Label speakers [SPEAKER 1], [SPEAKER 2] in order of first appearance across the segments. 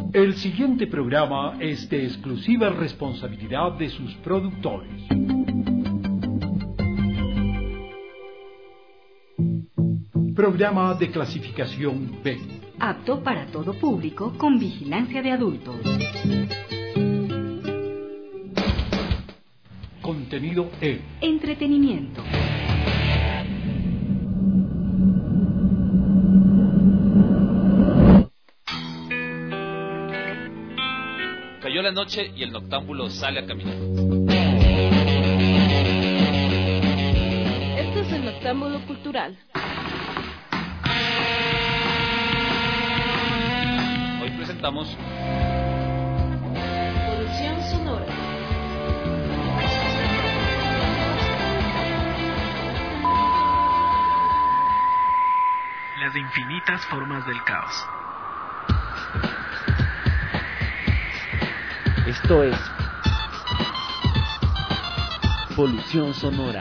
[SPEAKER 1] El siguiente programa es de exclusiva responsabilidad de sus productores. Programa de clasificación B.
[SPEAKER 2] Apto para todo público con vigilancia de adultos.
[SPEAKER 1] Contenido E.
[SPEAKER 2] Entretenimiento.
[SPEAKER 3] Cayó la noche y el noctámbulo sale a caminar.
[SPEAKER 4] Esto es el Noctámbulo Cultural.
[SPEAKER 3] Hoy presentamos
[SPEAKER 4] Polución sonora.
[SPEAKER 5] Las infinitas formas del caos.
[SPEAKER 6] Esto es Polución Sonora.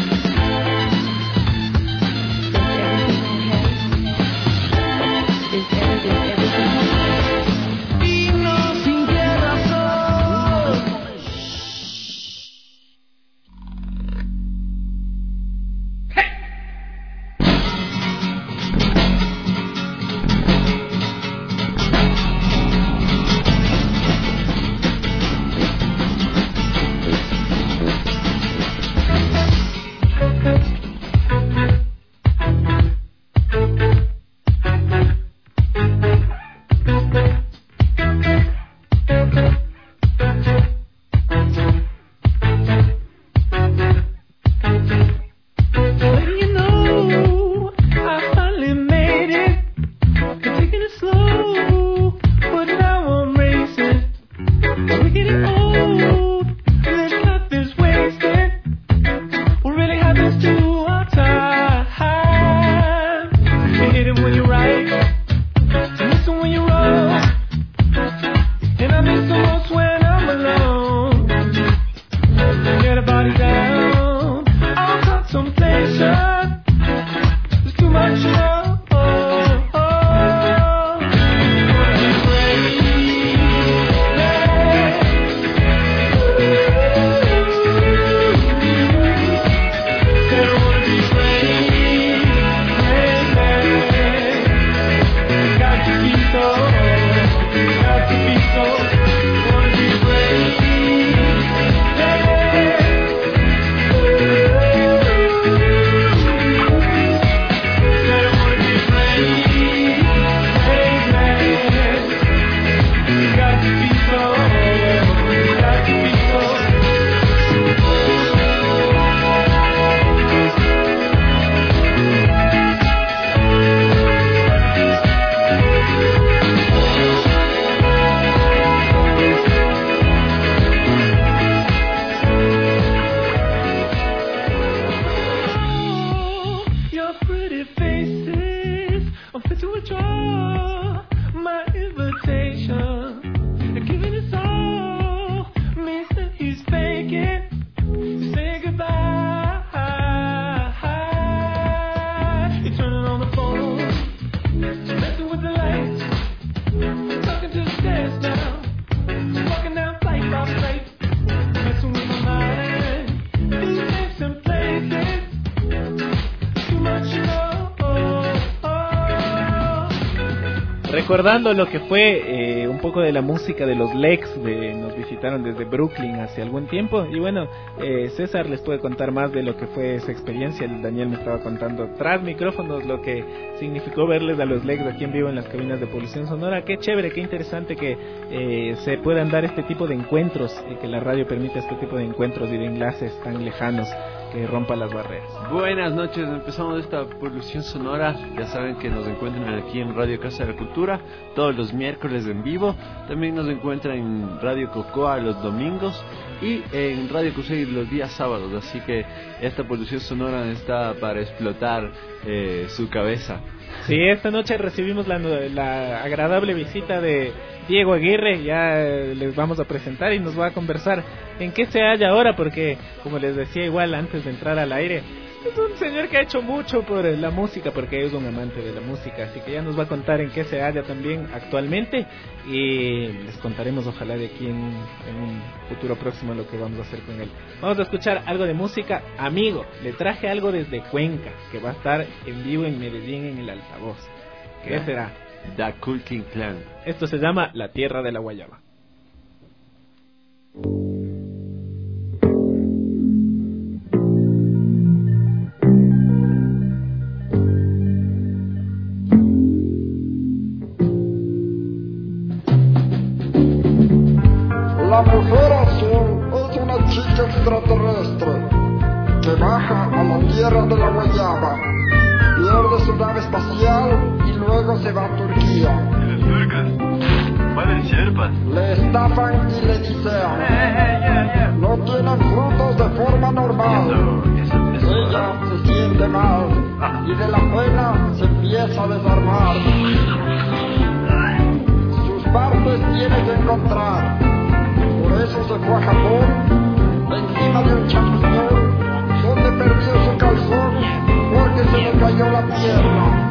[SPEAKER 5] Recordando lo que fue un poco de la música de los Legs, nos visitaron desde Brooklyn hace algún tiempo y bueno, César les puede contar más de lo que fue esa experiencia. El Daniel me estaba contando tras micrófonos lo que significó verles a los Legs aquí en vivo en las cabinas de Polución Sonora. Qué chévere, qué interesante que se puedan dar este tipo de encuentros y que la radio permita este tipo de encuentros y de enlaces tan lejanos que rompa las barreras.
[SPEAKER 7] Buenas noches, empezamos esta Polución Sonora. Ya saben que nos encuentran aquí en Radio Casa de la Cultura todos los miércoles en vivo. También nos encuentran en Radio Cocoa los domingos y en Radio Cusey los días sábados. Así que esta Polución Sonora está para explotar su cabeza.
[SPEAKER 5] Sí, esta noche recibimos la agradable visita de Diego Aguirre. Ya les vamos a presentar y nos va a conversar en qué se halla ahora, porque como les decía igual antes de entrar al aire, Es un señor que ha hecho mucho por la música, porque es un amante de la música, así que ya nos va a contar en qué se halla también actualmente, y les contaremos ojalá de aquí en un futuro próximo lo que vamos a hacer con él. Vamos a escuchar algo de música. Amigo, le traje algo desde Cuenca, que va a estar en vivo en Medellín en el altavoz. ¿Qué será?
[SPEAKER 7] Da Cool King Clan.
[SPEAKER 5] Esto se llama La Tierra de la Guayaba.
[SPEAKER 8] La mujer azul es una chica extraterrestre que baja a la tierra de la Guayaba, pierde su nave espacial y luego se va a Turquía.
[SPEAKER 9] ¿Y las turcas? ¿Cuáles sierpas?
[SPEAKER 8] Le estafan y le disean. No tienen frutos de forma normal. Ella se siente mal y de la pena se empieza a desarmar. Sus partes tiene que encontrar. Por eso se fue a Japón, encima de un champiñón, donde perdió su calzón, porque se le cayó la pierna.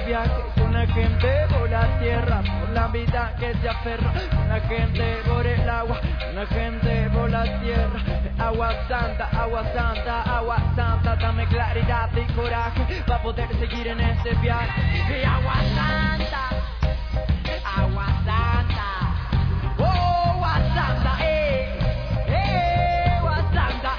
[SPEAKER 10] viaje con la gente por la tierra, por la vida que se aferra, con la gente por el agua, con la gente por la tierra. Agua santa, agua santa, agua santa, dame claridad y coraje para poder seguir en este viaje. Y agua santa, agua santa, oh, agua santa, agua santa,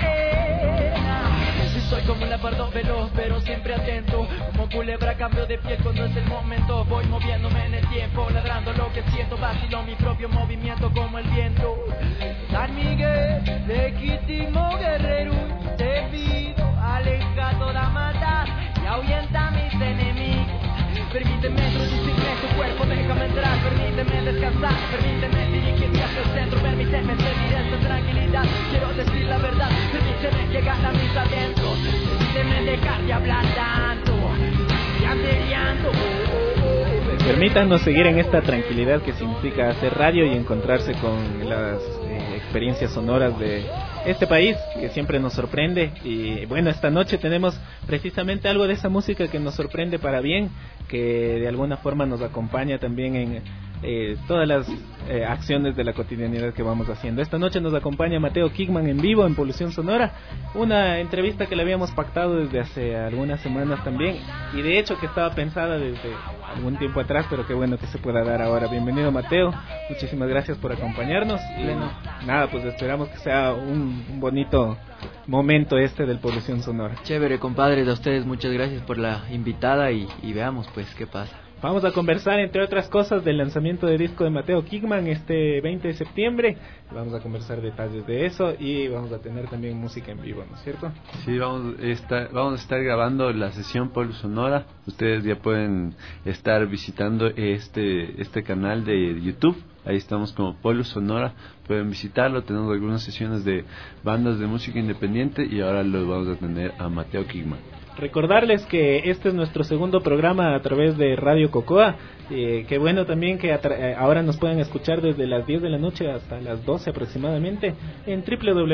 [SPEAKER 10] Soy como un leopardo veloz, pero siempre atento. Como culebra cambio de piel cuando es el momento. Voy moviéndome en el tiempo, ladrando lo que siento. Vacilo mi propio movimiento como el viento. San Miguel, legítimo guerrero, te pido, aleja toda maldad y ahuyenta a mis enemigos. Permíteme introducirme en tu cuerpo, déjame entrar, permíteme descansar, permíteme dirigirme hacia el centro, permíteme sentir esta tranquilidad. Quiero decir la verdad, permíteme llegar a mis adentros, permíteme dejar de hablar tanto, llanto.
[SPEAKER 5] Permítanos seguir en esta tranquilidad que significa hacer radio y encontrarse con las experiencias sonoras de este país que siempre nos sorprende. Y bueno, esta noche tenemos precisamente algo de esa música que nos sorprende para bien, que de alguna forma nos acompaña también en todas las acciones de la cotidianidad que vamos haciendo. Esta noche nos acompaña Mateo Kigman en vivo en Polución Sonora, una entrevista que le habíamos pactado desde hace algunas semanas también, y de hecho que estaba pensada desde algún tiempo atrás, pero qué bueno que se pueda dar ahora. Bienvenido, Mateo, muchísimas gracias por acompañarnos y nada, pues esperamos que sea un bonito momento este del Polución Sonora.
[SPEAKER 10] Chévere, compadres, a ustedes muchas gracias por la invitada y veamos pues qué pasa.
[SPEAKER 5] Vamos a conversar, entre otras cosas, del lanzamiento de disco de Mateo Kigman este 20 de septiembre. Vamos a conversar detalles de eso y vamos a tener también música en vivo, ¿no es cierto?
[SPEAKER 7] Sí, vamos a estar grabando la sesión Polu Sonora. Ustedes ya pueden estar visitando este canal de YouTube. Ahí estamos como Polu Sonora. Pueden visitarlo. Tenemos algunas sesiones de bandas de música independiente y ahora lo vamos a tener a Mateo Kigman.
[SPEAKER 5] Recordarles que este es nuestro segundo programa a través de Radio Cocoa, que bueno también que ahora nos pueden escuchar desde las 10 de la noche hasta las 12 aproximadamente en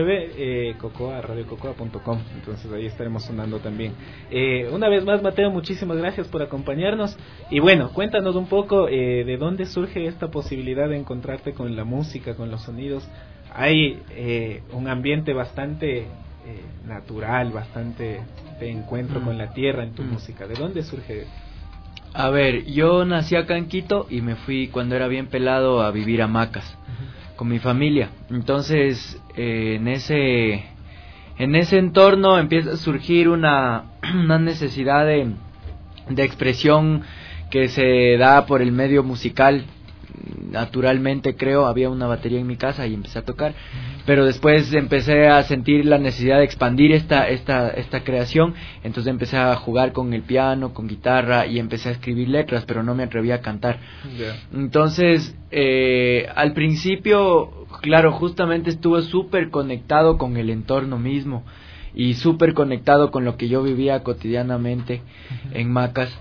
[SPEAKER 5] www.radiococoa.com, entonces ahí estaremos sonando también. Una vez más, Mateo, muchísimas gracias por acompañarnos y bueno, cuéntanos un poco de dónde surge esta posibilidad de encontrarte con la música, con los sonidos. Hay un ambiente bastante natural, bastante de encuentro con la tierra en tu música. ¿De dónde surge?
[SPEAKER 10] A ver, yo nací acá en Quito y me fui cuando era bien pelado a vivir a Macas con mi familia. Entonces en ese entorno empieza a surgir una necesidad de expresión que se da por el medio musical. Naturalmente, creo, había una batería en mi casa y empecé a tocar, pero después empecé a sentir la necesidad de expandir esta creación, entonces empecé a jugar con el piano, con guitarra y empecé a escribir letras, pero no me atrevía a cantar. Entonces al principio, claro, justamente estuve súper conectado con el entorno mismo y súper conectado con lo que yo vivía cotidianamente en Macas.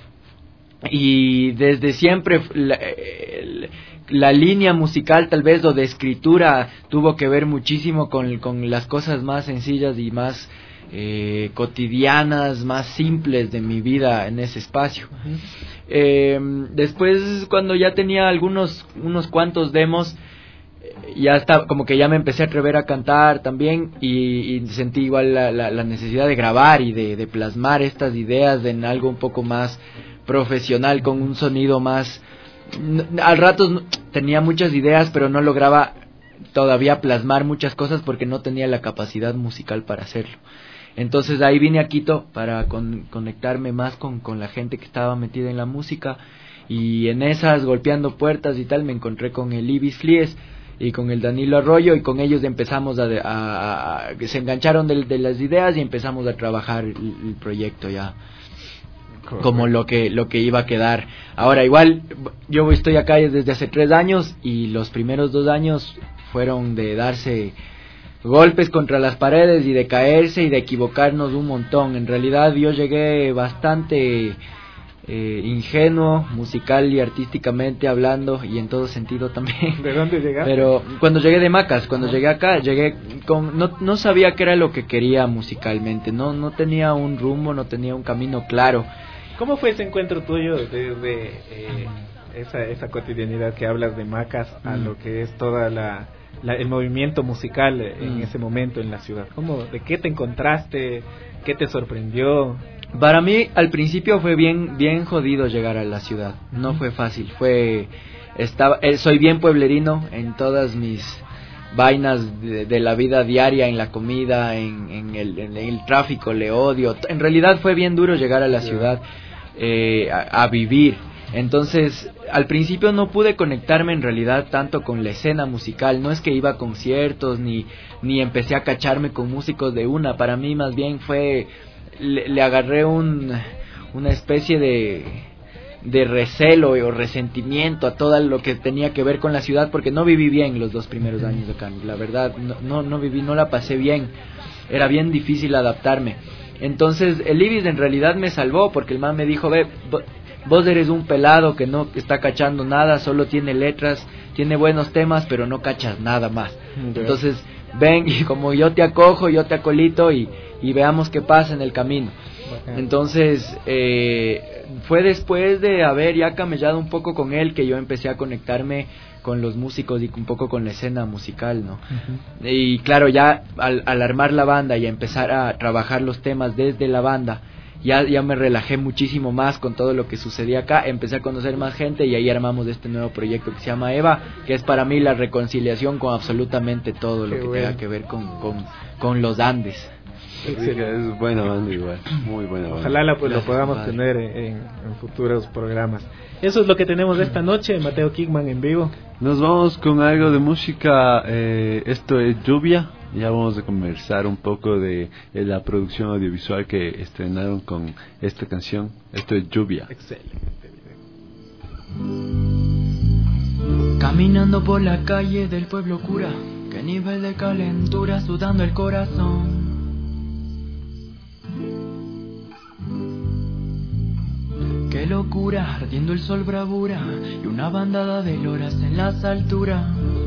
[SPEAKER 10] Y desde siempre la línea musical tal vez o de escritura tuvo que ver muchísimo con las cosas más sencillas y más cotidianas, más simples de mi vida en ese espacio. Después, cuando ya tenía unos cuantos demos, ya está, como que ya me empecé a atrever a cantar también y sentí igual la necesidad de grabar y de plasmar estas ideas en algo un poco más profesional, con un sonido más... Al rato tenía muchas ideas, pero no lograba todavía plasmar muchas cosas porque no tenía la capacidad musical para hacerlo. Entonces ahí vine a Quito para conectarme más con la gente que estaba metida en la música, y en esas, golpeando puertas y tal, me encontré con el Ibis Flies y con el Danilo Arroyo, y con ellos empezamos a se engancharon de las ideas y empezamos a trabajar el proyecto ya. Como lo que iba a quedar. Ahora igual yo estoy acá desde hace 3 años y los primeros 2 años fueron de darse golpes contra las paredes y de caerse y de equivocarnos un montón. En realidad yo llegué bastante ingenuo, musical y artísticamente hablando, y en todo sentido también.
[SPEAKER 5] ¿De dónde llegaste?
[SPEAKER 10] Pero cuando llegué de Macas, llegué acá, no sabía qué era lo que quería musicalmente, no tenía un rumbo, no tenía un camino claro.
[SPEAKER 5] ¿Cómo fue ese encuentro tuyo desde esa cotidianidad que hablas de Macas a lo que es toda el movimiento musical en ese momento en la ciudad? ¿De qué te encontraste? ¿Qué te sorprendió?
[SPEAKER 10] Para mí al principio fue bien jodido llegar a la ciudad. No fue fácil. Soy bien pueblerino en todas mis vainas de la vida diaria, en la comida, en el tráfico, le odio. En realidad fue bien duro llegar a la ciudad a vivir. Entonces, al principio no pude conectarme en realidad tanto con la escena musical. No es que iba a conciertos ni empecé a cacharme con músicos de una. Para mí más bien le agarré una especie de recelo o resentimiento a todo lo que tenía que ver con la ciudad, porque no viví bien los 2 primeros años de acá. La verdad, no la pasé bien. Era bien difícil adaptarme. Entonces, el Ibis en realidad me salvó, porque el man me dijo, vos eres un pelado que no está cachando nada, solo tiene letras, tiene buenos temas, pero no cachas nada más. Entonces, ven, y como yo te acojo, yo te acolito y veamos qué pasa en el camino. Entonces, fue después de haber ya camellado un poco con él que yo empecé a conectarme con los músicos y un poco con la escena musical, ¿no? Y claro, ya al armar la banda y a empezar a trabajar los temas desde la banda, ya me relajé muchísimo más con todo lo que sucedía acá. Empecé a conocer más gente y ahí armamos este nuevo proyecto que se llama Eva, que es para mí la reconciliación con absolutamente todo lo que tenga que ver con los Andes.
[SPEAKER 7] Es buena banda igual, muy buena banda.
[SPEAKER 5] Ojalá lo podamos tener en futuros programas. Eso es lo que tenemos esta noche, Mateo Kingman en vivo.
[SPEAKER 7] Nos vamos con algo de música, esto es Lluvia. Ya vamos a conversar un poco de la producción audiovisual que estrenaron con esta canción. Esto es Lluvia.
[SPEAKER 5] Excelente
[SPEAKER 10] video. Caminando por la calle del pueblo cura, qué nivel de calentura, sudando el corazón. Qué locura, ardiendo el sol bravura y una bandada de loras en las alturas.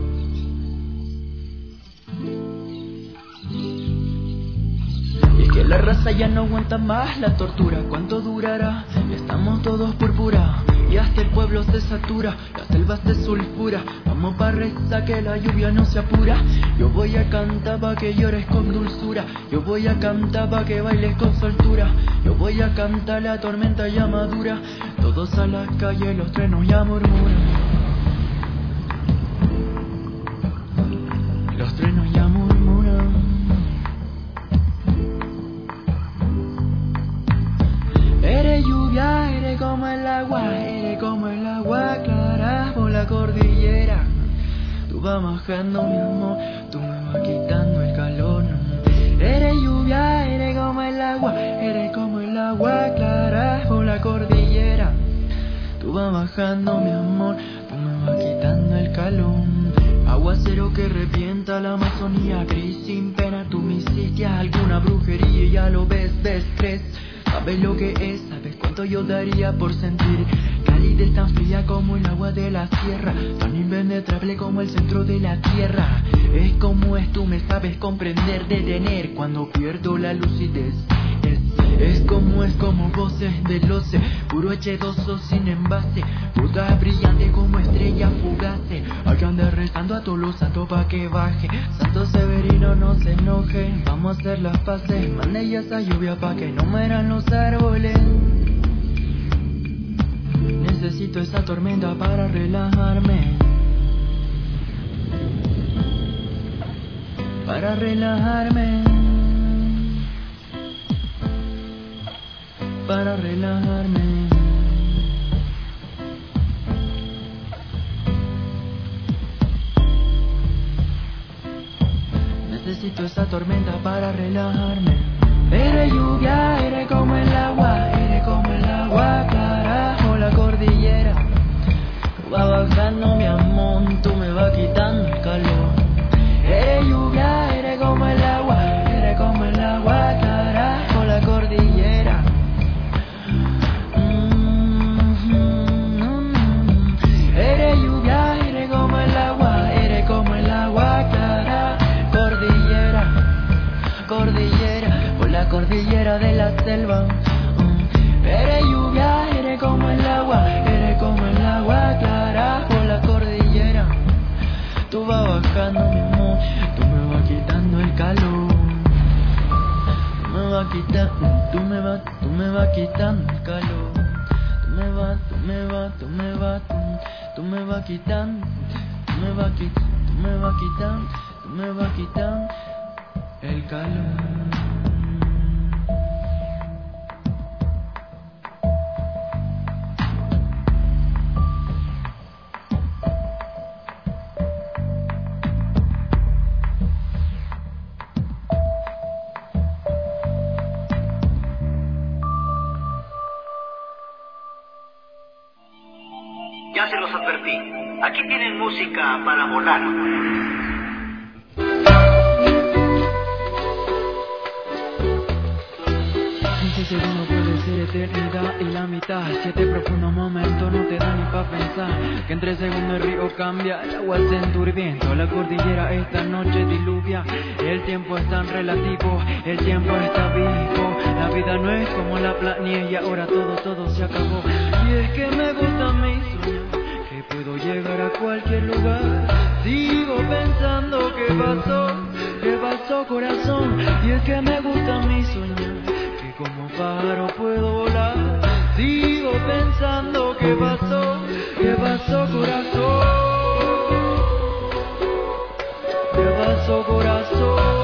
[SPEAKER 10] Y que la raza ya no aguanta más la tortura. ¿Cuánto durará? Estamos todos púrpura y hasta el pueblo se satura, la selva se sulfura. Vamos pa' rezar que la lluvia no se apura. Yo voy a cantar pa' que llores con dulzura. Yo voy a cantar pa' que bailes con soltura. Yo voy a cantar la tormenta ya madura. Todos a la calle, los trenos ya murmuran. Los trenos ya murmuran. Eres lluvia, eres como el agua, eres como el agua clara por la cordillera. Tú vas bajando mi amor, tú me vas quitando el calor. Eres lluvia, eres como el agua, eres como el agua clara por la cordillera. Tú vas bajando mi amor, tú me vas quitando el calor. Aguacero que revienta la Amazonía, gris sin pena, tú me hiciste alguna brujería y ya lo ves, crees. Sabes lo que es, sabes cuánto yo daría por sentir calidez tan fría como el agua de la sierra, tan impenetrable como el centro de la tierra. Es como es, tú me sabes comprender, detener cuando pierdo la lucidez. Es como voces del oce, puro H2O sin envase, puta brillante como estrella fugace. Hay que andar rezando a todos los santos pa' que baje. Santo Severino no se enoje, vamos a hacer las paces. Mande ya esa lluvia pa' que no mueran los árboles. Necesito esa tormenta para relajarme. Para relajarme. Para relajarme. Necesito esa tormenta para relajarme. Eres lluvia, eres como el agua, eres como el agua clara o la cordillera. Tú vas bajando mi amor, tú me vas quitando el calor. Eres lluvia, eres como el agua, eres como el agua clara o la cordillera. Eres lluvia, eres como el agua, eres como el agua clara. Cordillera, cordillera, por la cordillera de la selva.
[SPEAKER 11] Eres lluvia, eres como el agua clara por la cordillera. Tú vas bajando mi amor, tú me vas quitando el calor. Tú me vas quitando el calor. Tú me vas quitando el calor.
[SPEAKER 12] Ya se los advertí. Aquí tienen música para volar.
[SPEAKER 11] Segundo puede ser eternidad y la mitad. 7 profundos momentos no te dan ni pa' pensar. Que entre segundos el río cambia, el agua se enturbiendo, la cordillera esta noche diluvia. El tiempo es tan relativo, el tiempo está vivo. La vida no es como la planilla, ahora todo se acabó. Y es que me gusta mi sueño, que puedo llegar a cualquier lugar. Sigo pensando qué pasó corazón. Y es que me gusta mi sueño, como pájaro puedo volar. Sigo pensando qué pasó corazón. ¿Qué pasó corazón?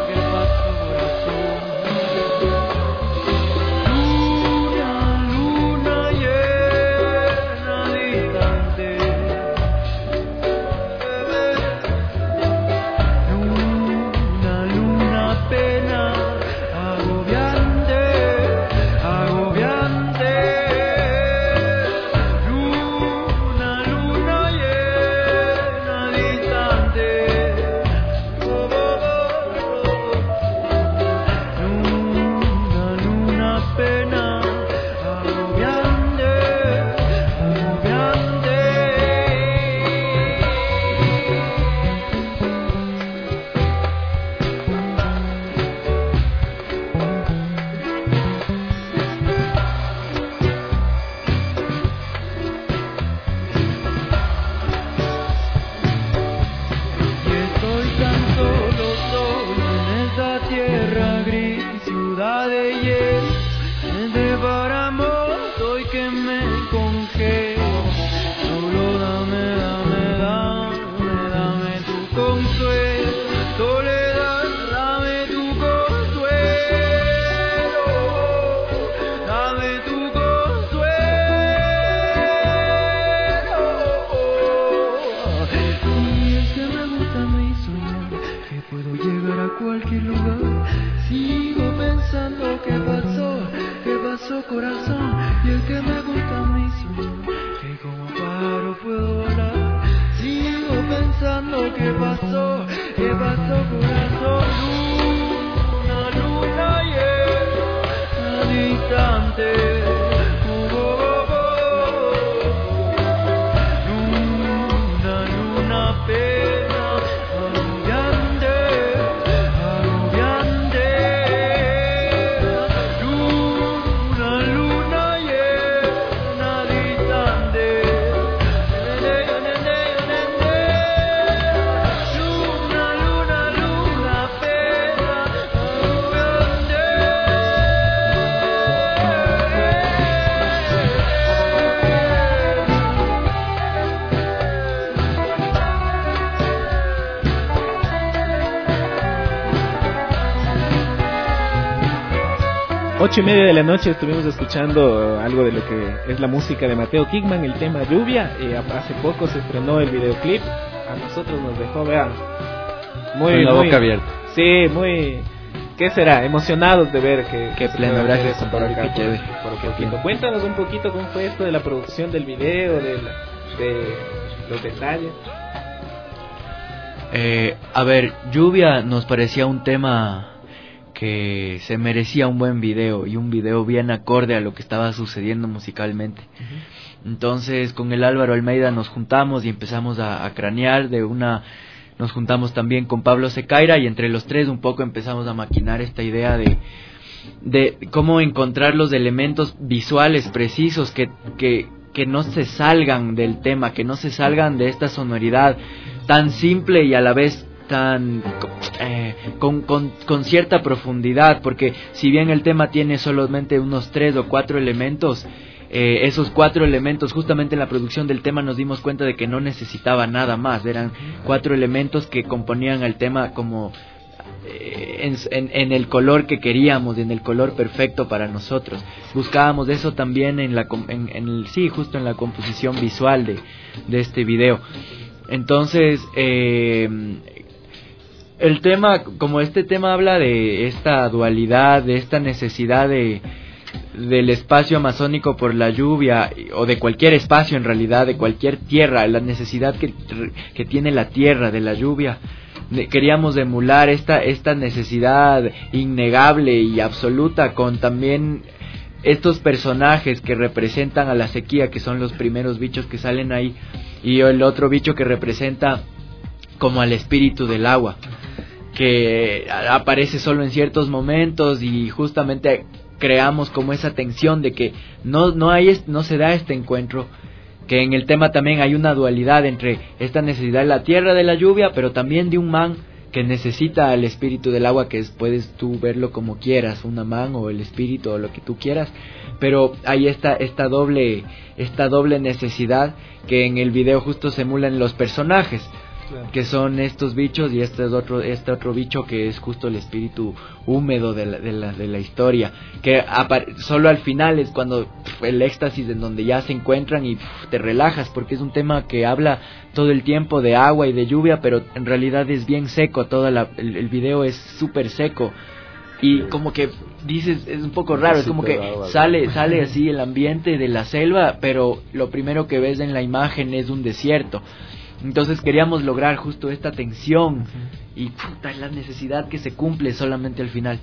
[SPEAKER 11] Luna llena distante. Luna pena agobiante. Corazón, y el que me gusta mi sueño, que como pájaro puedo volar. Sigo pensando qué pasó corazón. Luna llena distante. Luna pena agobiante.
[SPEAKER 5] Ocho y media de la noche estuvimos escuchando algo de lo que es la música de Mateo Kingman, el tema Lluvia. Hace poco se estrenó el videoclip. A nosotros nos dejó, vean,
[SPEAKER 7] con la boca abierta.
[SPEAKER 5] Sí, muy... ¿Qué será? Emocionados de ver que
[SPEAKER 10] pleno, gracias por acá.
[SPEAKER 5] Cuéntanos un poquito cómo fue esto de la producción del video, de los detalles.
[SPEAKER 10] A ver, Lluvia nos parecía un tema que se merecía un buen video y un video bien acorde a lo que estaba sucediendo musicalmente. Entonces con el Álvaro Almeida nos juntamos y empezamos a cranear nos juntamos también con Pablo Secaira y entre los tres un poco empezamos a maquinar esta idea de cómo encontrar los elementos visuales precisos que no se salgan del tema, que no se salgan de esta sonoridad tan simple y a la vez tan con cierta profundidad, porque si bien el tema tiene solamente unos 3 o 4 elementos, esos 4 elementos, justamente en la producción del tema nos dimos cuenta de que no necesitaba nada más, eran 4 elementos que componían el tema como en el color que queríamos, en el color perfecto para nosotros. Buscábamos eso también justo en la composición visual de este video. Entonces, el tema, como este tema habla de esta dualidad, de esta necesidad del espacio amazónico por la lluvia, o de cualquier espacio en realidad, de cualquier tierra, la necesidad que tiene la tierra de la lluvia, queríamos emular esta necesidad innegable y absoluta con también estos personajes que representan a la sequía, que son los primeros bichos que salen ahí, y el otro bicho que representa como al espíritu del agua, que aparece solo en ciertos momentos, y justamente creamos como esa tensión de que no se da este encuentro, que en el tema también hay una dualidad entre esta necesidad de la tierra, de la lluvia, pero también de un man que necesita al espíritu del agua, que puedes tú verlo como quieras, una man o el espíritu o lo que tú quieras, pero hay esta doble necesidad que en el video justo se emulan los personajes, que son estos bichos, y este otro bicho que es justo el espíritu húmedo de la historia, que solo al final es cuando el éxtasis en donde ya se encuentran y te relajas, porque es un tema que habla todo el tiempo de agua y de lluvia, pero en realidad es bien seco, el video es súper seco, y como que dices, es un poco raro, es como que sale así el ambiente de la selva, pero lo primero que ves en la imagen es un desierto. Entonces queríamos lograr justo esta tensión y la necesidad que se cumple solamente al final.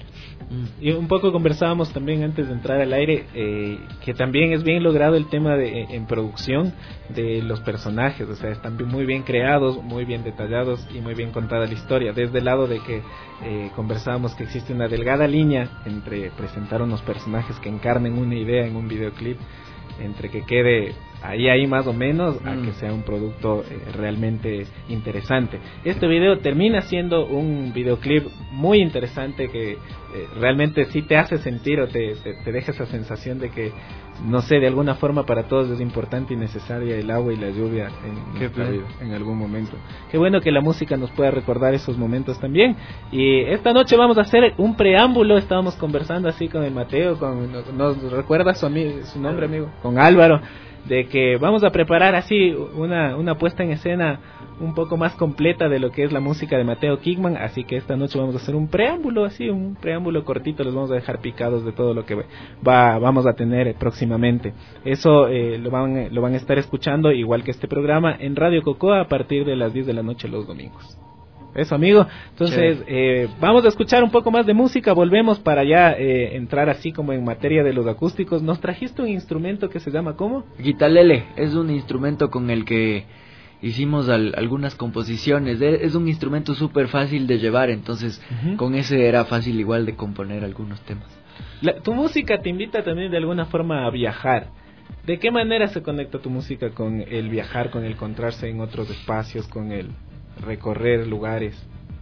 [SPEAKER 5] Y un poco conversábamos también antes de entrar al aire, que también es bien logrado el tema en producción de los personajes, o sea, están muy bien creados, muy bien detallados y muy bien contada la historia, desde el lado de que conversábamos que existe una delgada línea entre presentar unos personajes que encarnen una idea en un videoclip, entre que quede ahí más o menos, a que sea un producto realmente interesante. Este video termina siendo un videoclip muy interesante que realmente sí te hace sentir, o te deja esa sensación de que, no sé, de alguna forma para todos es importante y necesaria el agua y la lluvia en nuestra vida, en algún momento. Qué bueno que la música nos pueda recordar esos momentos también. Y esta noche vamos a hacer un preámbulo. Estábamos conversando así con el Mateo, ¿nos recuerda su nombre, amigo? Con Álvaro, de que vamos a preparar así una puesta en escena un poco más completa de lo que es la música de Mateo Kickman, así que esta noche vamos a hacer un preámbulo cortito, los vamos a dejar picados de todo lo que vamos a tener próximamente. Eso lo van a estar escuchando, igual que este programa, en Radio Cocoa a partir de las 10 de la noche los domingos. Eso, amigo. Entonces, vamos a escuchar un poco más de música. Volvemos para ya entrar así como en materia de los acústicos. Nos trajiste un instrumento que se llama, ¿cómo?
[SPEAKER 10] Guitarlele. Es un instrumento con el que hicimos algunas composiciones. Es un instrumento súper fácil de llevar, entonces con ese era fácil igual de componer algunos temas.
[SPEAKER 5] Tu música te invita también de alguna forma a viajar. ¿De qué manera se conecta tu música con el viajar, con el encontrarse en otros espacios, con el recorrer lugares?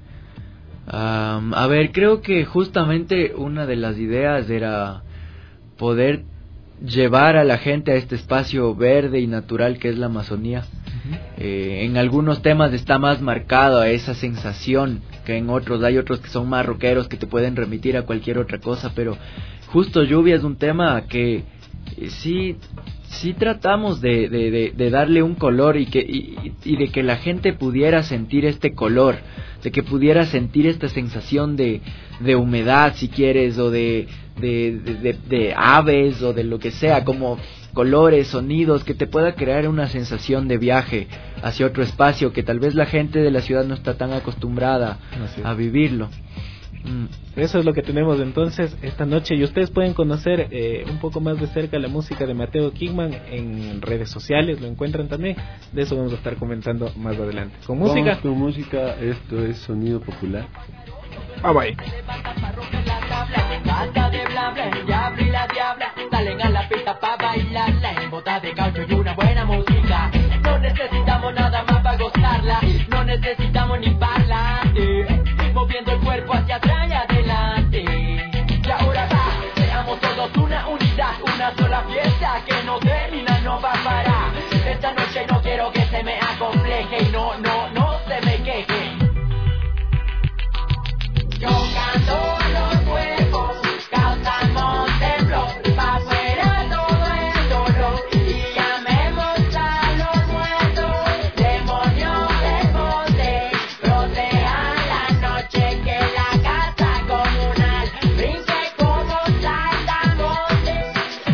[SPEAKER 10] A ver, creo que justamente una de las ideas era poder llevar a la gente a este espacio verde y natural que es la Amazonía. En algunos temas está más marcado a esa sensación que en otros. Hay otros que son más rockeros, que te pueden remitir a cualquier otra cosa, pero justo Lluvia es un tema que sí tratamos de darle un color y de que la gente pudiera sentir este color, de que pudiera sentir esta sensación de humedad, si quieres, o de aves o de lo que sea, como colores, sonidos, que te pueda crear una sensación de viaje hacia otro espacio que tal vez la gente de la ciudad no está tan acostumbrada a vivirlo.
[SPEAKER 5] Eso es lo que tenemos entonces esta noche, y ustedes pueden conocer un poco más de cerca la música de Mateo Kickman en redes sociales, lo encuentran también. De eso vamos a estar comentando más adelante. Con música,
[SPEAKER 7] esto es Sonido Popular.
[SPEAKER 5] Bye bye.
[SPEAKER 11] botas de caucho y una buena música. No necesitamos nada más para gozarla, no necesitamos ni parlante, moviendo el cuerpo hacia atrás y adelante. Y ahora va, seamos todos una unidad, una sola fiesta que no termina, no va a parar. Esta noche no quiero que se me acompleje y no se me queje. Chocando los huevos, causamos temblor, pa' afuera todo el dolor y llamemos a los muertos, demonios del monte, protejan la noche que la casa comunal brinque como saltamontes.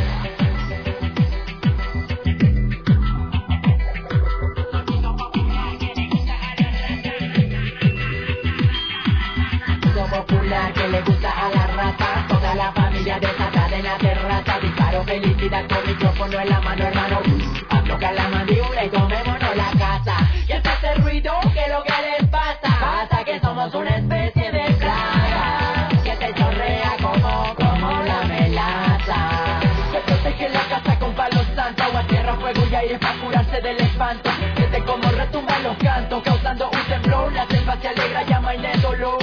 [SPEAKER 11] Popular que le gusta a la rata, toda la familia desatada en la terraza, disparo felicidad con micrófono en la mano, hermano, afloja la mandíbula y tomémonos la casa. Y está ese ruido, que lo que les pasa, pasa que somos una especie de plaga, que te chorrea como la melaza. Se protege la casa con palo santo, agua, tierra, fuego y aire para curarse del espanto. Siente como retumban los cantos, causando un temblor, la selva se alegra, llama en el dolor.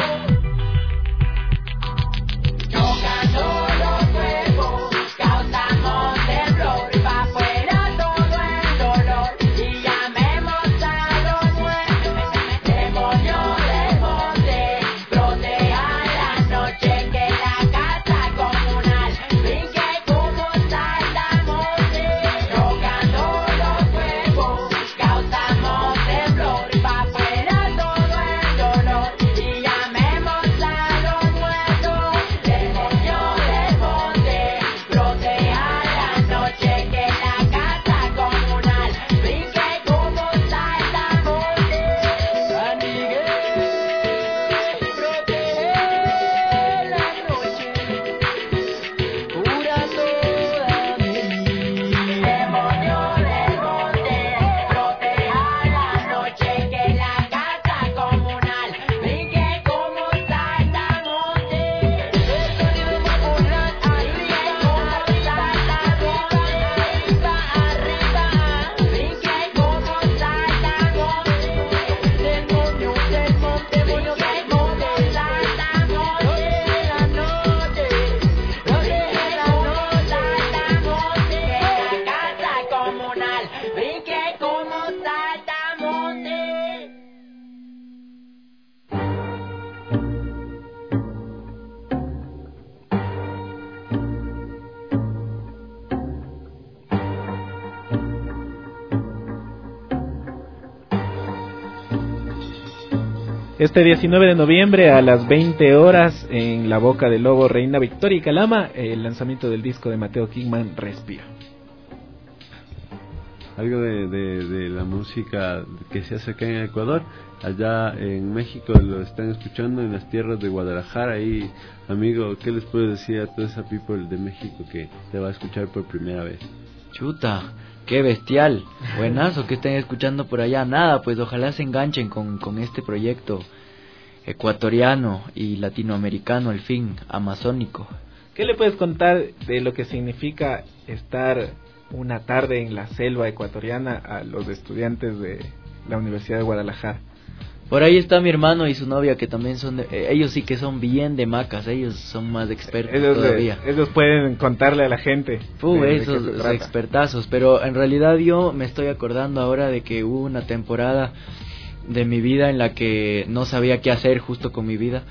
[SPEAKER 11] Chocando los huevos, causamos temblor, pa' afuera todo el dolor y llamemos a los muertos, demonios del monte, protejan la noche que la casa comunal brinque como saltamontes. Chocando los huevos, causamos temblor, pa' afuera todo el dolor y llamemos a los muertos, demonios del monte, protejan la noche que la casa comunal brinque como saltamontes. San Miguel, protege la noche, cura toda mi vida. Demonios del monte, protejan la noche que la casa comunal brinque como saltamontes. El sonido popular arriba, arriba, brinque como saltamontes. Demonios del monte, demonios del monte, saltamontes. La noche, protege la noche, saltamontes. Que la casa comunal brinque como saltamontes.
[SPEAKER 5] Este 19 de noviembre a las 20 horas en La Boca del Lobo, Reina Victoria y Calama, el lanzamiento del disco de Mateo Kingman, Respira.
[SPEAKER 7] Algo de la música que se hace acá en Ecuador, allá en México lo están escuchando en las tierras de Guadalajara. Ahí, amigo, ¿qué les puedes decir a toda esa people de México que te va a escuchar por primera vez?
[SPEAKER 10] Chuta, qué bestial, buenazo que estén escuchando por allá. Nada, pues ojalá se enganchen con este proyecto ecuatoriano y latinoamericano, al fin, amazónico.
[SPEAKER 5] ¿Qué le puedes contar de lo que significa estar una tarde en la selva ecuatoriana a los estudiantes de la Universidad de Guadalajara?
[SPEAKER 10] Por ahí está mi hermano y su novia, que también son ellos sí que son bien de macas, ellos son más expertos todavía.
[SPEAKER 5] Ellos pueden contarle a la gente.
[SPEAKER 10] Esos expertazos, pero en realidad yo me estoy acordando ahora de que hubo una temporada de mi vida en la que no sabía qué hacer justo con mi vida,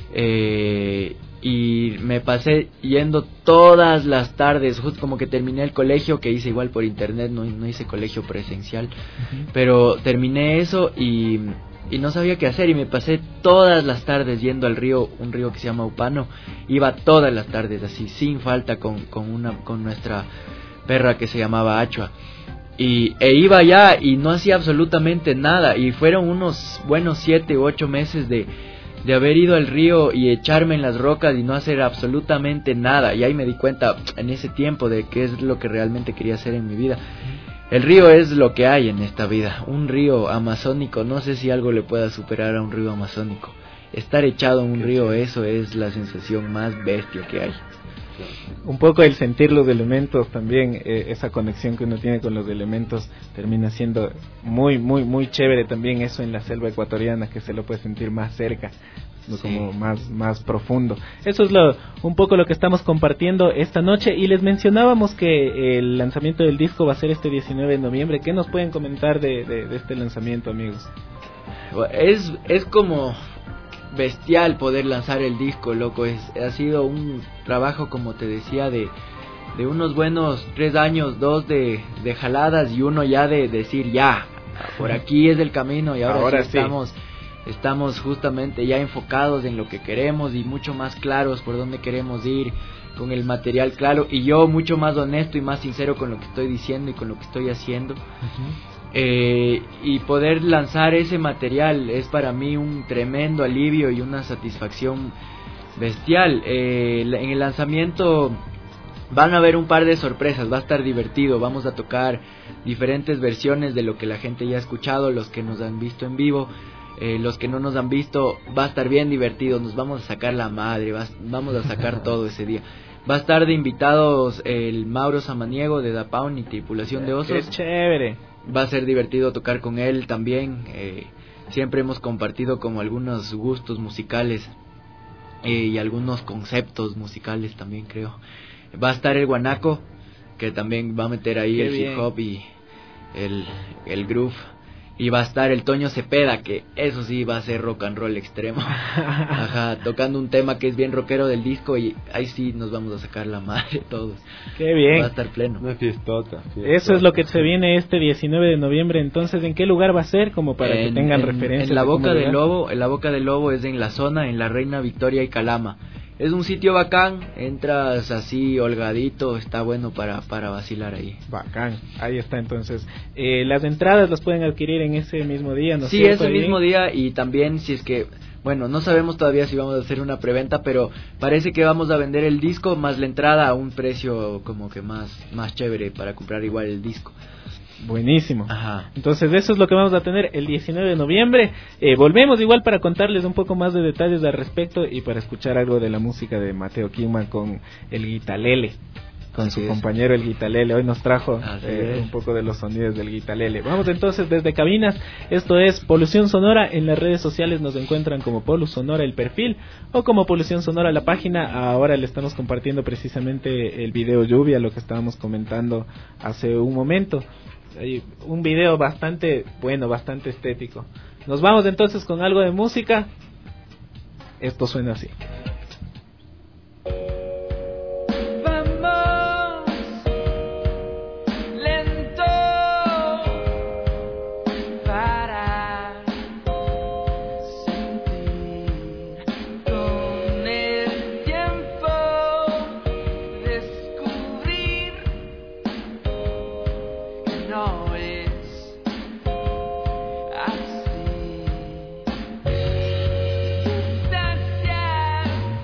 [SPEAKER 10] y me pasé yendo todas las tardes, justo como que terminé el colegio, que hice igual por internet, no hice colegio presencial, pero terminé eso y no sabía qué hacer, y me pasé todas las tardes yendo al río, un río que se llama Upano. Iba todas las tardes así, sin falta, con nuestra perra que se llamaba Achua, e iba allá y no hacía absolutamente nada, y fueron unos buenos 7 u 8 meses de haber ido al río y echarme en las rocas y no hacer absolutamente nada. Y ahí me di cuenta en ese tiempo de qué es lo que realmente quería hacer en mi vida. El río es lo que hay en esta vida, un río amazónico. No sé si algo le pueda superar a un río amazónico. Estar echado en un río, eso es la sensación más bestia que hay.
[SPEAKER 5] Un poco el sentir los elementos también, esa conexión que uno tiene con los elementos termina siendo muy, muy, muy chévere también eso en la selva ecuatoriana, que se lo puede sentir más cerca, como más profundo. Eso es un poco lo que estamos compartiendo esta noche, y les mencionábamos que el lanzamiento del disco va a ser este 19 de noviembre. ¿Qué nos pueden comentar de este lanzamiento, amigos?
[SPEAKER 10] Es como bestial poder lanzar el disco, loco. Ha sido un trabajo, como te decía, de unos buenos 3 años, 2 de jaladas y 1 ya de decir ya, por aquí es el camino, y ahora sí estamos justamente ya enfocados en lo que queremos y mucho más claros por dónde queremos ir, con el material claro, y yo mucho más honesto y más sincero con lo que estoy diciendo y con lo que estoy haciendo. Y poder lanzar ese material es para mí un tremendo alivio y una satisfacción bestial. En el lanzamiento van a haber un par de sorpresas, va a estar divertido, vamos a tocar diferentes versiones de lo que la gente ya ha escuchado, los que nos han visto en vivo, los que no nos han visto, va a estar bien divertido, nos vamos a sacar la madre, vamos a sacar todo ese día. Va a estar de invitados el Mauro Samaniego de Da Pound y Tripulación de Osos.
[SPEAKER 5] ¡Qué chévere!
[SPEAKER 10] Va a ser divertido tocar con él también. Siempre hemos compartido como algunos gustos musicales y algunos conceptos musicales también, creo. Va a estar el Guanaco, que también va a meter ahí el hip hop y el groove. Y va a estar el Toño Cepeda, que eso sí va a ser rock and roll extremo. Ajá, tocando un tema que es bien rockero del disco, y ahí sí nos vamos a sacar la madre todos.
[SPEAKER 5] Qué bien.
[SPEAKER 10] Va a estar pleno.
[SPEAKER 7] Una fiestota.
[SPEAKER 5] Eso es lo que se viene este 19 de noviembre. Entonces, ¿en qué lugar va a ser? Como para que tengan referencia.
[SPEAKER 10] En la Boca del Lobo. En la Boca del Lobo es en la zona, en la Reina Victoria y Calama. Es un sitio bacán, entras así holgadito, está bueno para vacilar ahí.
[SPEAKER 5] Bacán, ahí está entonces. Las entradas las pueden adquirir en ese mismo día, ¿no?
[SPEAKER 10] Sí, ese mismo día, y también si es que, bueno, no sabemos todavía si vamos a hacer una preventa, pero parece que vamos a vender el disco más la entrada a un precio como que más chévere para comprar igual el disco.
[SPEAKER 5] Buenísimo.
[SPEAKER 10] Ajá.
[SPEAKER 5] Entonces eso es lo que vamos a tener el 19 de noviembre. Volvemos igual para contarles un poco más de detalles al respecto y para escuchar algo de la música de Mateo Kingman con el guitalele, con su compañero el guitalele. Hoy nos trajo un poco de los sonidos del guitalele. Vamos entonces desde cabinas. Esto es Polución Sonora. En las redes sociales nos encuentran como Polu Sonora el perfil, o como Polución Sonora la página. Ahora le estamos compartiendo precisamente el video lluvia, lo que estábamos comentando hace un momento. Hay un video bastante bueno, bastante estético. Nos vamos entonces con algo de música. Esto suena así.
[SPEAKER 13] Así.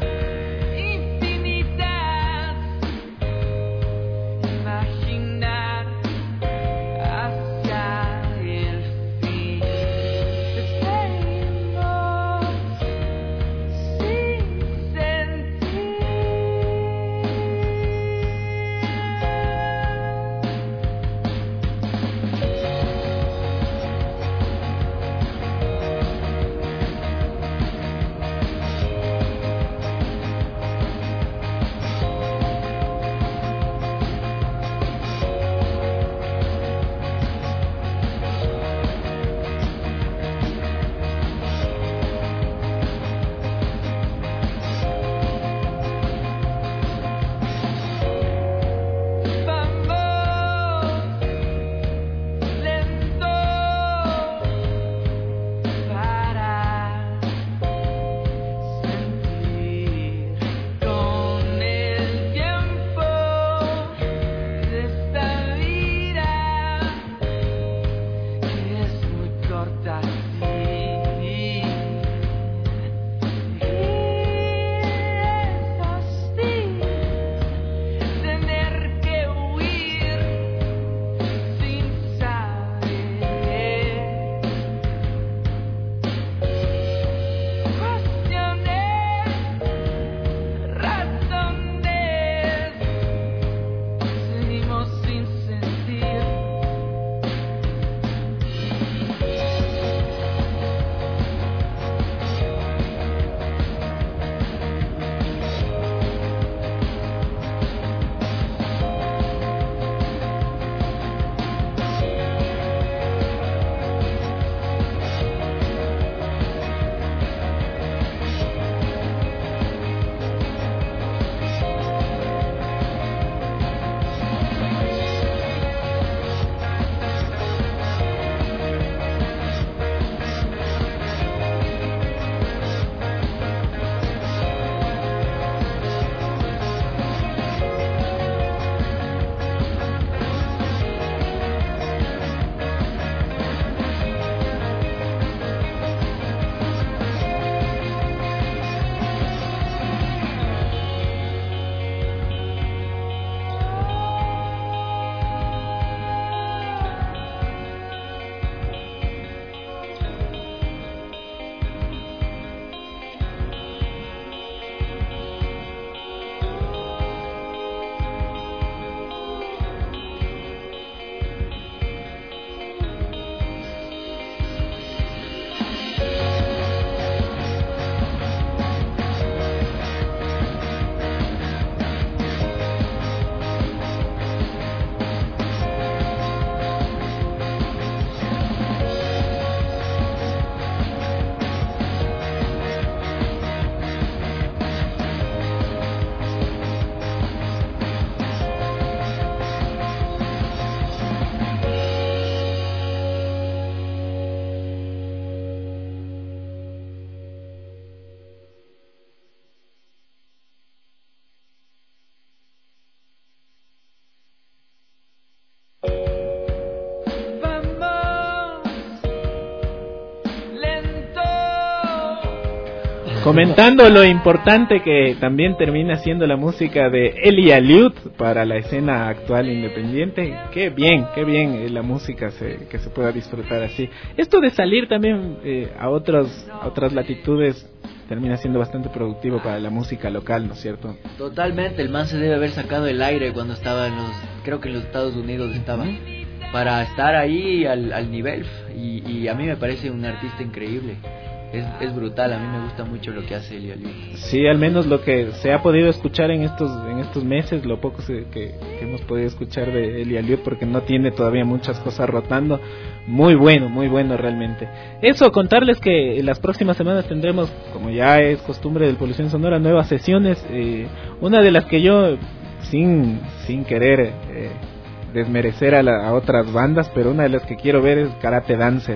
[SPEAKER 5] Comentando lo importante que también termina siendo la música de Eli Aliut para la escena actual independiente. Qué bien la música que se pueda disfrutar así. Esto de salir también a otras latitudes termina siendo bastante productivo para la música local, ¿no es cierto?
[SPEAKER 10] Totalmente, el man se debe haber sacado el aire cuando estaba creo que en los Estados Unidos estaba, para estar ahí al nivel, y a mí me parece un artista increíble. Es brutal, a mí me gusta mucho lo que hace Eli Aliut.
[SPEAKER 5] Sí, al menos lo que se ha podido escuchar en estos meses, lo poco que hemos podido escuchar de Eli Aliut, porque no tiene todavía muchas cosas rotando. Muy bueno realmente. Eso, contarles que en las próximas semanas tendremos, como ya es costumbre del Polución Sonora, nuevas sesiones. Una de las que yo, sin querer desmerecer a otras bandas, pero una de las que quiero ver es Karate Dancer.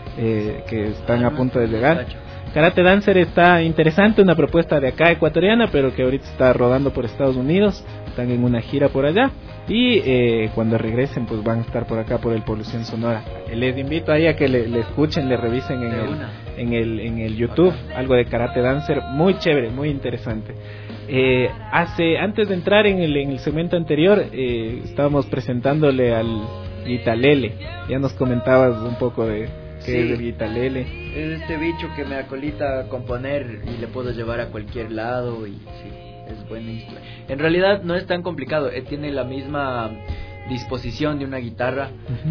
[SPEAKER 5] Que están a punto de llegar. Karate Dancer está interesante, una propuesta de acá ecuatoriana, pero que ahorita está rodando por Estados Unidos, están en una gira por allá, y cuando regresen pues van a estar por acá por el Polución Sonora. Les invito ahí a que le escuchen, le revisen en el YouTube algo de Karate Dancer, muy chévere, muy interesante. Antes de entrar en el segmento anterior, estábamos presentándole al Guitalele. Ya nos comentabas un poco de que es el guitalele.
[SPEAKER 10] Es este bicho que me acolita a componer y le puedo llevar a cualquier lado, y sí, es buen instrumento. En realidad no es tan complicado, tiene la misma disposición de una guitarra,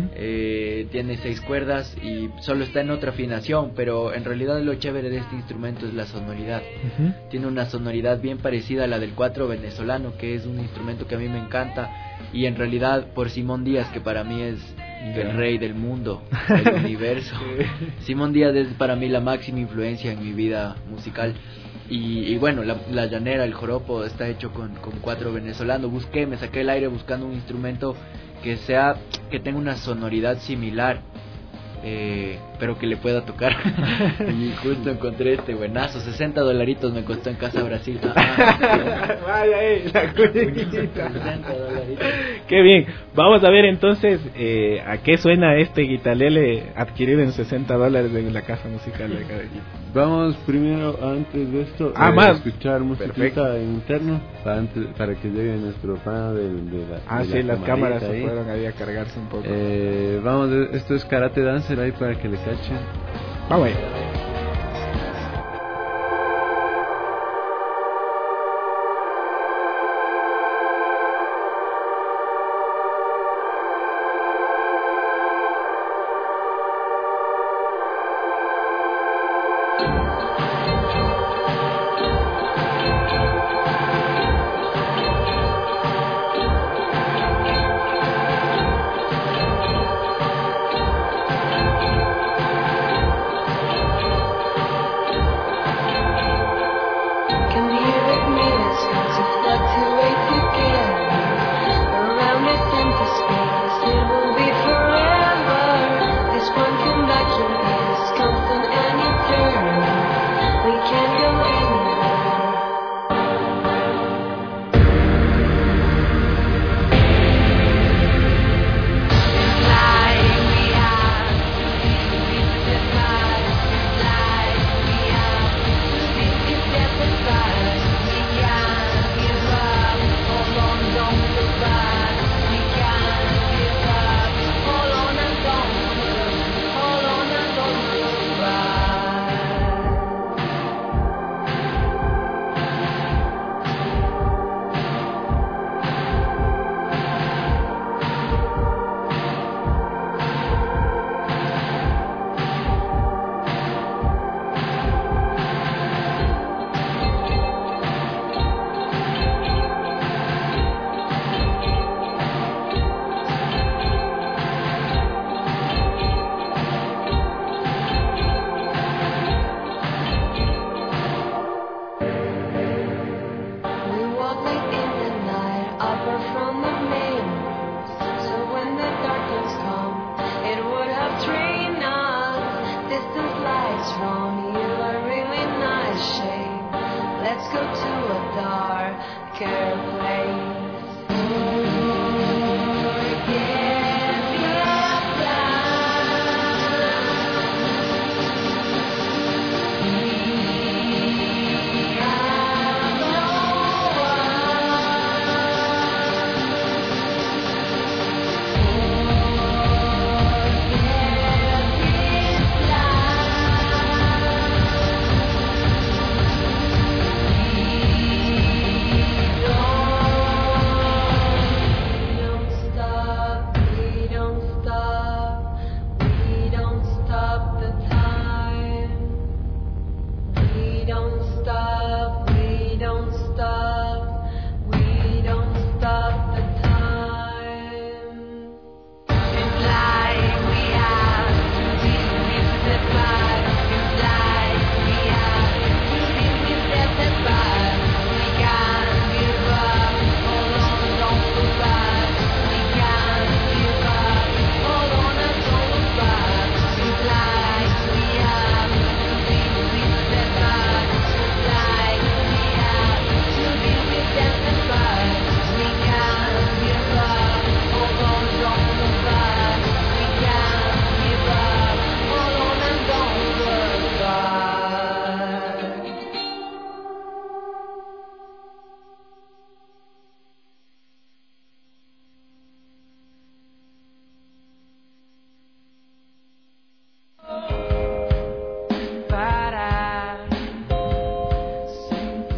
[SPEAKER 10] tiene 6 cuerdas y solo está en otra afinación, pero en realidad lo chévere de este instrumento es la sonoridad. Tiene una sonoridad bien parecida a la del 4 venezolano, que es un instrumento que a mí me encanta, y en realidad por Simón Díaz, que para mí es el rey del mundo, del universo. Simón Díaz es para mí la máxima influencia en mi vida musical. Y bueno, la llanera, el joropo está hecho con 4 venezolano. Me saqué el aire buscando un instrumento que tenga una sonoridad similar, pero que le pueda tocar. Y justo encontré este buenazo, $60 me costó en Casa Brasil.
[SPEAKER 5] Vaya, la cuñita. $60. Qué bien. Vamos a ver entonces a qué suena este guitalele adquirido en $60 en la casa musical de acá de aquí.
[SPEAKER 7] Vamos primero, antes de esto,
[SPEAKER 5] a
[SPEAKER 7] escuchar musiquita en interno para que llegue nuestro fan de
[SPEAKER 5] las cámaras se fueron ahí a cargarse un poco.
[SPEAKER 7] Vamos, esto es Karate Dancer ahí para que le cachen.
[SPEAKER 5] Vamos ahí.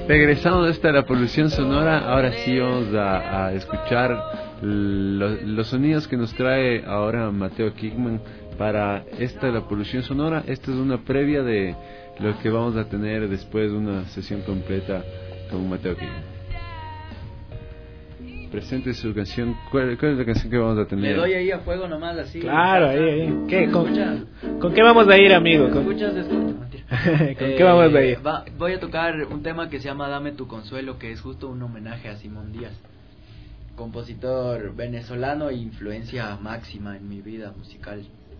[SPEAKER 7] Regresando de la polución sonora, ahora sí vamos a escuchar los sonidos que nos trae ahora Mateo Kigman para la polución sonora. Esta es una previa de lo que vamos a tener después de una sesión completa con Mateo Kigman. Presente su canción. ¿Cuál es la canción que vamos a tener?
[SPEAKER 10] Le doy ahí a fuego nomás así.
[SPEAKER 5] Claro, ahí. ¿Con qué vamos a ir, amigo?
[SPEAKER 10] Escucha.
[SPEAKER 5] ¿Con qué vamos a ir?
[SPEAKER 10] Voy a tocar un tema que se llama Dame tu consuelo, que es justo un homenaje a Simón Díaz, compositor venezolano e influencia máxima en mi vida musical.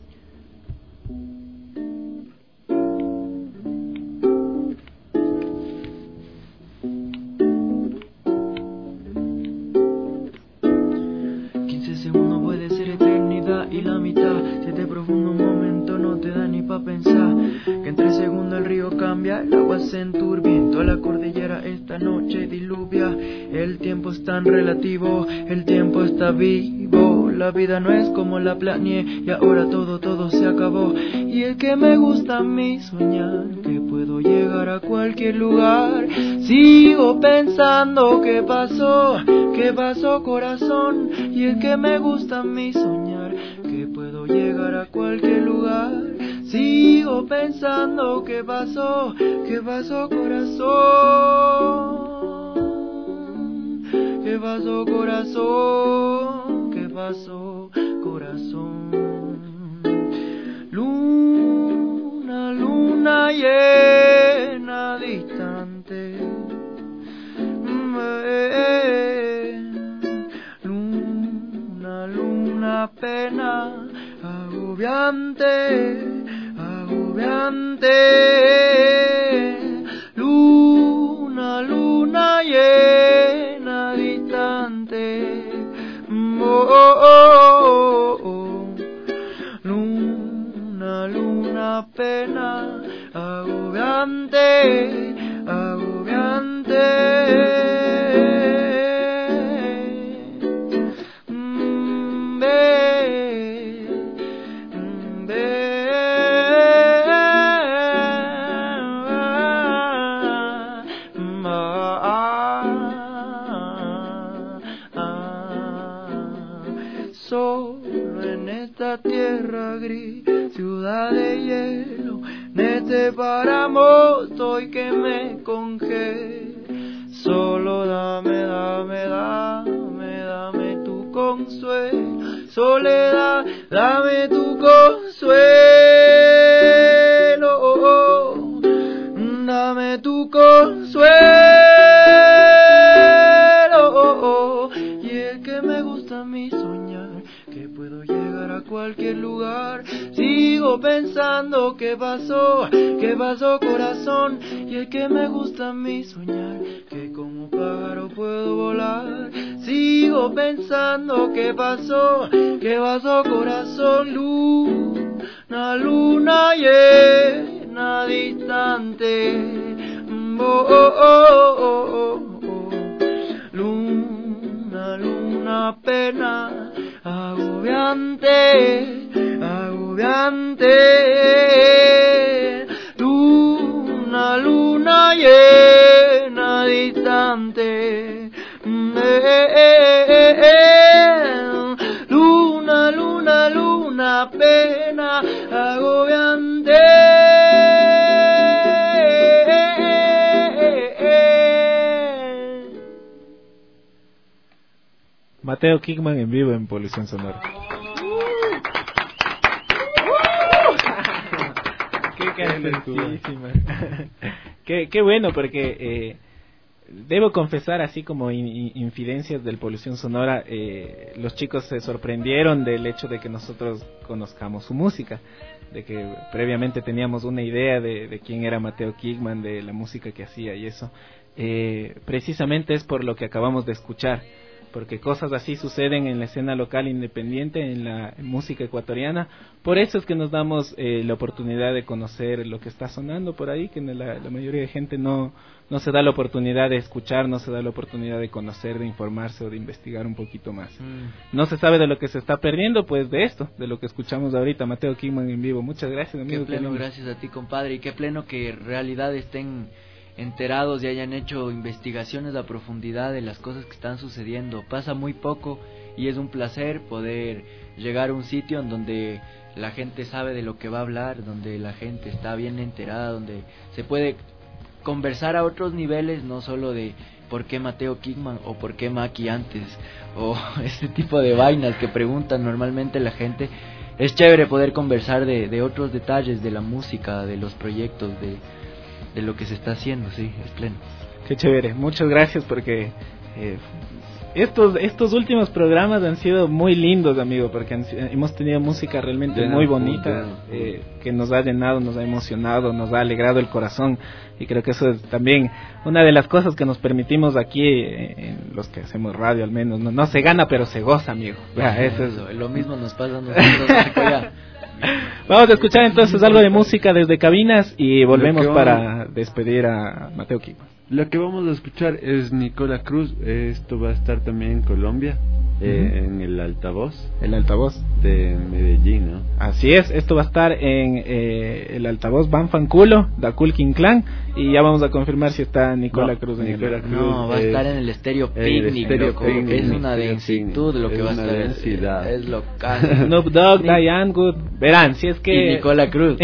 [SPEAKER 11] Y la mitad, si este profundo momento no te da ni pa' pensar que en 3 segundos el río cambia, el agua se enturbia, toda la cordillera esta noche diluvia. El tiempo es tan relativo, el tiempo está vivo, la vida no es como la planeé y ahora todo se acabó. Y es que me gusta a mí soñar que puedo llegar a cualquier lugar. Sigo pensando qué pasó corazón. Y es que me gusta a mí soñar que puedo llegar a cualquier lugar. Sigo pensando qué pasó corazón. ¿Qué pasó corazón? ¿Qué pasó corazón? Luna llena distante. Luna pena agobiante. Luna llena distante. Luna pena agobiante. Solo en esta tierra gris, ciudad de hielo, en este páramo estoy que me congelo. Solo dame tu consuelo, soledad, dame tu consuelo, dame tu consuelo. Y es que me gusta a mí soñar que puedo llegar a cualquier lugar. Sigo pensando qué pasó corazón. Y es que me gusta a mí soñar que como pájaro puedo volar. Sigo pensando qué pasó corazón. Luna llena distante. Luna pena agobiante. Luna llena distante. Luna pena agobiante.
[SPEAKER 5] Mateo Kigman en vivo en Polución Sonora. Qué bueno, porque debo confesar, así como infidencias del Polución Sonora, los chicos se sorprendieron del hecho de que nosotros conozcamos su música, de que previamente teníamos una idea de quién era Mateo Kigman, de la música que hacía y eso. Precisamente es por lo que acabamos de escuchar, porque cosas así suceden en la escena local independiente, en la música ecuatoriana. Por eso es que nos damos la oportunidad de conocer lo que está sonando por ahí, que la mayoría de gente no se da la oportunidad de escuchar, no se da la oportunidad de conocer, de informarse o de investigar un poquito más. No se sabe de lo que se está perdiendo, pues de esto, de lo que escuchamos ahorita. Mateo Kigman en vivo. Muchas gracias, amigo.
[SPEAKER 10] Qué pleno, gracias a ti, compadre, y qué pleno que en realidad estén enterados y hayan hecho investigaciones a profundidad de las cosas que están sucediendo. Pasa muy poco y es un placer poder llegar a un sitio en donde la gente sabe de lo que va a hablar, donde la gente está bien enterada, donde se puede conversar a otros niveles, no solo de por qué Mateo Kingman o por qué Maki antes, o este tipo de vainas que preguntan normalmente la gente. Es chévere poder conversar de otros detalles, de la música, de los proyectos, de lo que se está haciendo, sí, es pleno.
[SPEAKER 5] Qué chévere, muchas gracias porque estos últimos programas han sido muy lindos, amigo, porque hemos tenido música realmente muy bonita, que nos ha llenado, nos ha emocionado, nos ha alegrado el corazón, y creo que eso es también una de las cosas que nos permitimos aquí, en los que hacemos radio al menos. No se gana, pero se goza, amigo. Eso es
[SPEAKER 10] lo mismo nos pasa a nosotros.
[SPEAKER 5] Vamos a escuchar entonces algo de música desde cabinas y volvemos para despedir a Mateo Kingman.
[SPEAKER 7] Lo que vamos a escuchar es Nicola Cruz. Esto va a estar también en Colombia, en el altavoz.
[SPEAKER 5] El altavoz
[SPEAKER 7] de Medellín, ¿no?
[SPEAKER 5] Así es, esto va a estar en el altavoz Banfanculo, da Kulkin Clan, y ya vamos a confirmar si está Nicola Cruz en
[SPEAKER 10] Nicola Cruz. No, va a estar en el Estéreo Picnic, es una densitud lo que va a estar.
[SPEAKER 7] Densidad.
[SPEAKER 10] Es local.
[SPEAKER 5] Snoop Dogg, Diane Good, verán, si es que...
[SPEAKER 10] Y Nicola Cruz.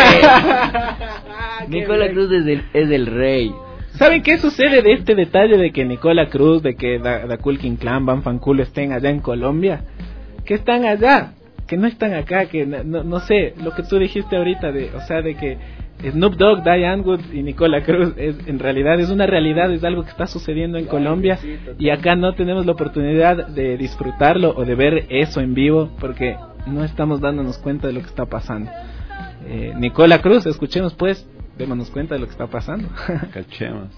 [SPEAKER 10] Nicola Cruz es el rey.
[SPEAKER 5] ¿Saben qué sucede de este detalle de que Nicola Cruz, de que Da Kulkin Clan, Banfanculo estén allá en Colombia? Que están allá, que no están acá, que no sé, lo que tú dijiste ahorita, de que Snoop Dogg, Diane Wood y Nicola Cruz en realidad es una realidad, es algo que está sucediendo en Colombia, y acá no tenemos la oportunidad de disfrutarlo o de ver eso en vivo porque no estamos dándonos cuenta de lo que está pasando. Nicola Cruz, escuchemos pues, démonos cuenta de lo que está pasando.
[SPEAKER 7] Cachemos.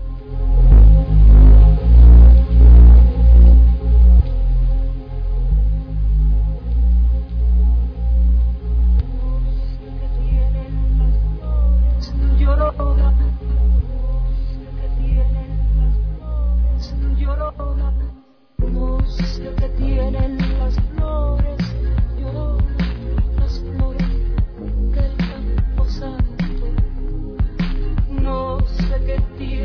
[SPEAKER 13] No sé qué tienen las flores, lloronas, las flores del campo santo. No sé qué tienen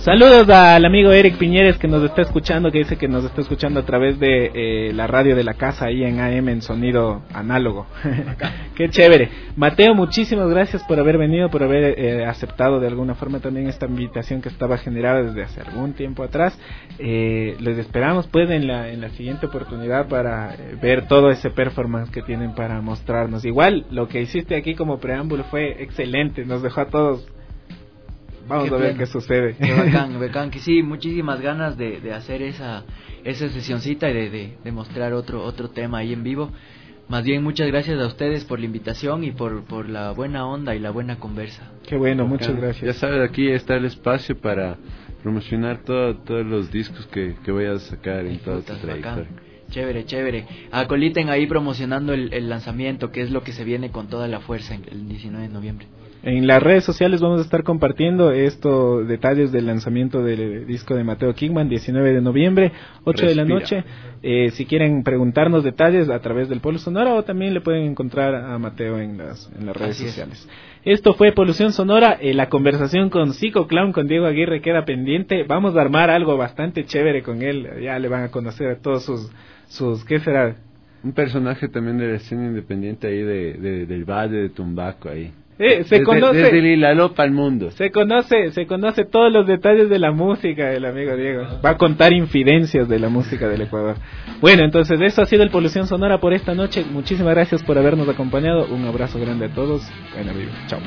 [SPEAKER 5] Saludos al amigo Eric Piñeres que nos está escuchando, que dice que nos está escuchando a través de la radio de la casa ahí en AM en sonido análogo. Qué chévere. Mateo, muchísimas gracias por haber venido, por haber aceptado de alguna forma también esta invitación que estaba generada desde hace algún tiempo atrás. Les esperamos pues en la siguiente oportunidad para ver todo ese performance que tienen para mostrarnos. Igual lo que hiciste aquí como preámbulo fue excelente, nos dejó a todos. Vamos a ver qué sucede.
[SPEAKER 10] Qué bacán, que sí, muchísimas ganas de hacer esa sesioncita y de mostrar otro tema ahí en vivo. Más bien, muchas gracias a ustedes por la invitación y por la buena onda y la buena conversa.
[SPEAKER 5] Qué bueno, muchas gracias.
[SPEAKER 7] Ya sabes, aquí está el espacio para promocionar todos los discos que vayas a sacar en toda tu trayectoria.
[SPEAKER 10] Chévere. Acoliten ahí promocionando el lanzamiento, que es lo que se viene con toda la fuerza el 19 de noviembre.
[SPEAKER 5] En las redes sociales vamos a estar compartiendo estos detalles del lanzamiento del disco de Mateo Kingman, 19 de noviembre, 8 de la noche. Si quieren preguntarnos detalles a través del Polo Sonora, o también le pueden encontrar a Mateo en las redes sociales. Esto fue Polución Sonora. La conversación con Psico Clown, con Diego Aguirre, queda pendiente. Vamos a armar algo bastante chévere con él. Ya le van a conocer a todos sus ¿qué será?
[SPEAKER 7] Un personaje también de la escena independiente ahí del Valle de Tumbaco ahí.
[SPEAKER 5] Conoce
[SPEAKER 7] desde Lilalopa al mundo.
[SPEAKER 5] Se conoce todos los detalles de la música del amigo Diego. Va a contar infidencias de la música del Ecuador. Bueno, entonces eso ha sido el Polución Sonora por esta noche. Muchísimas gracias por habernos acompañado. Un abrazo grande a todos. Bueno, amigos, chao.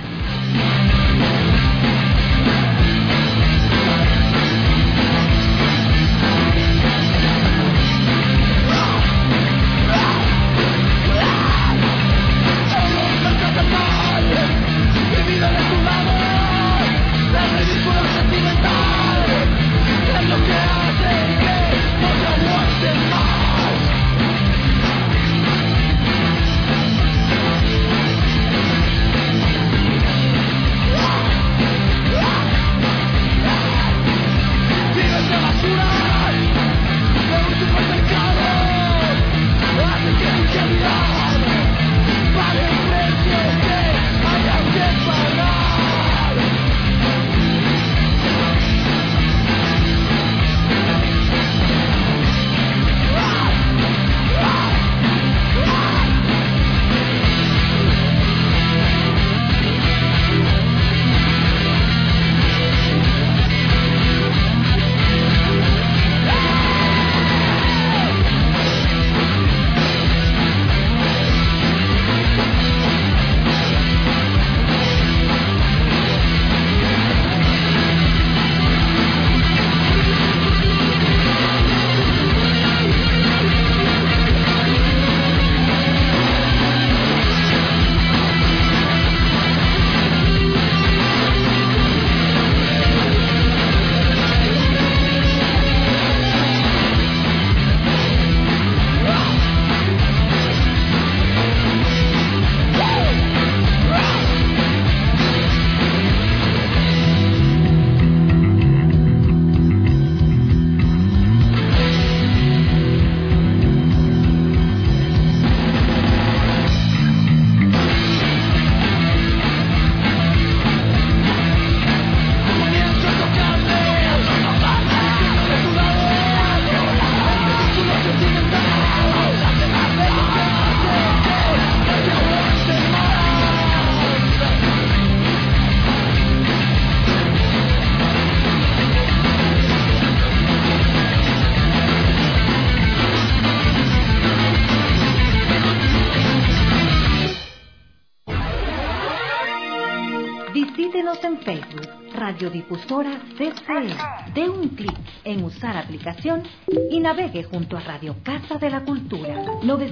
[SPEAKER 2] Visítenos en Facebook, Radiodifusora CCE. Dé un clic en usar aplicación y navegue junto a Radio Casa de la Cultura,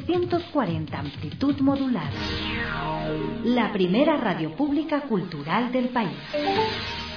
[SPEAKER 2] 940 amplitud modulada. La primera radio pública cultural del país.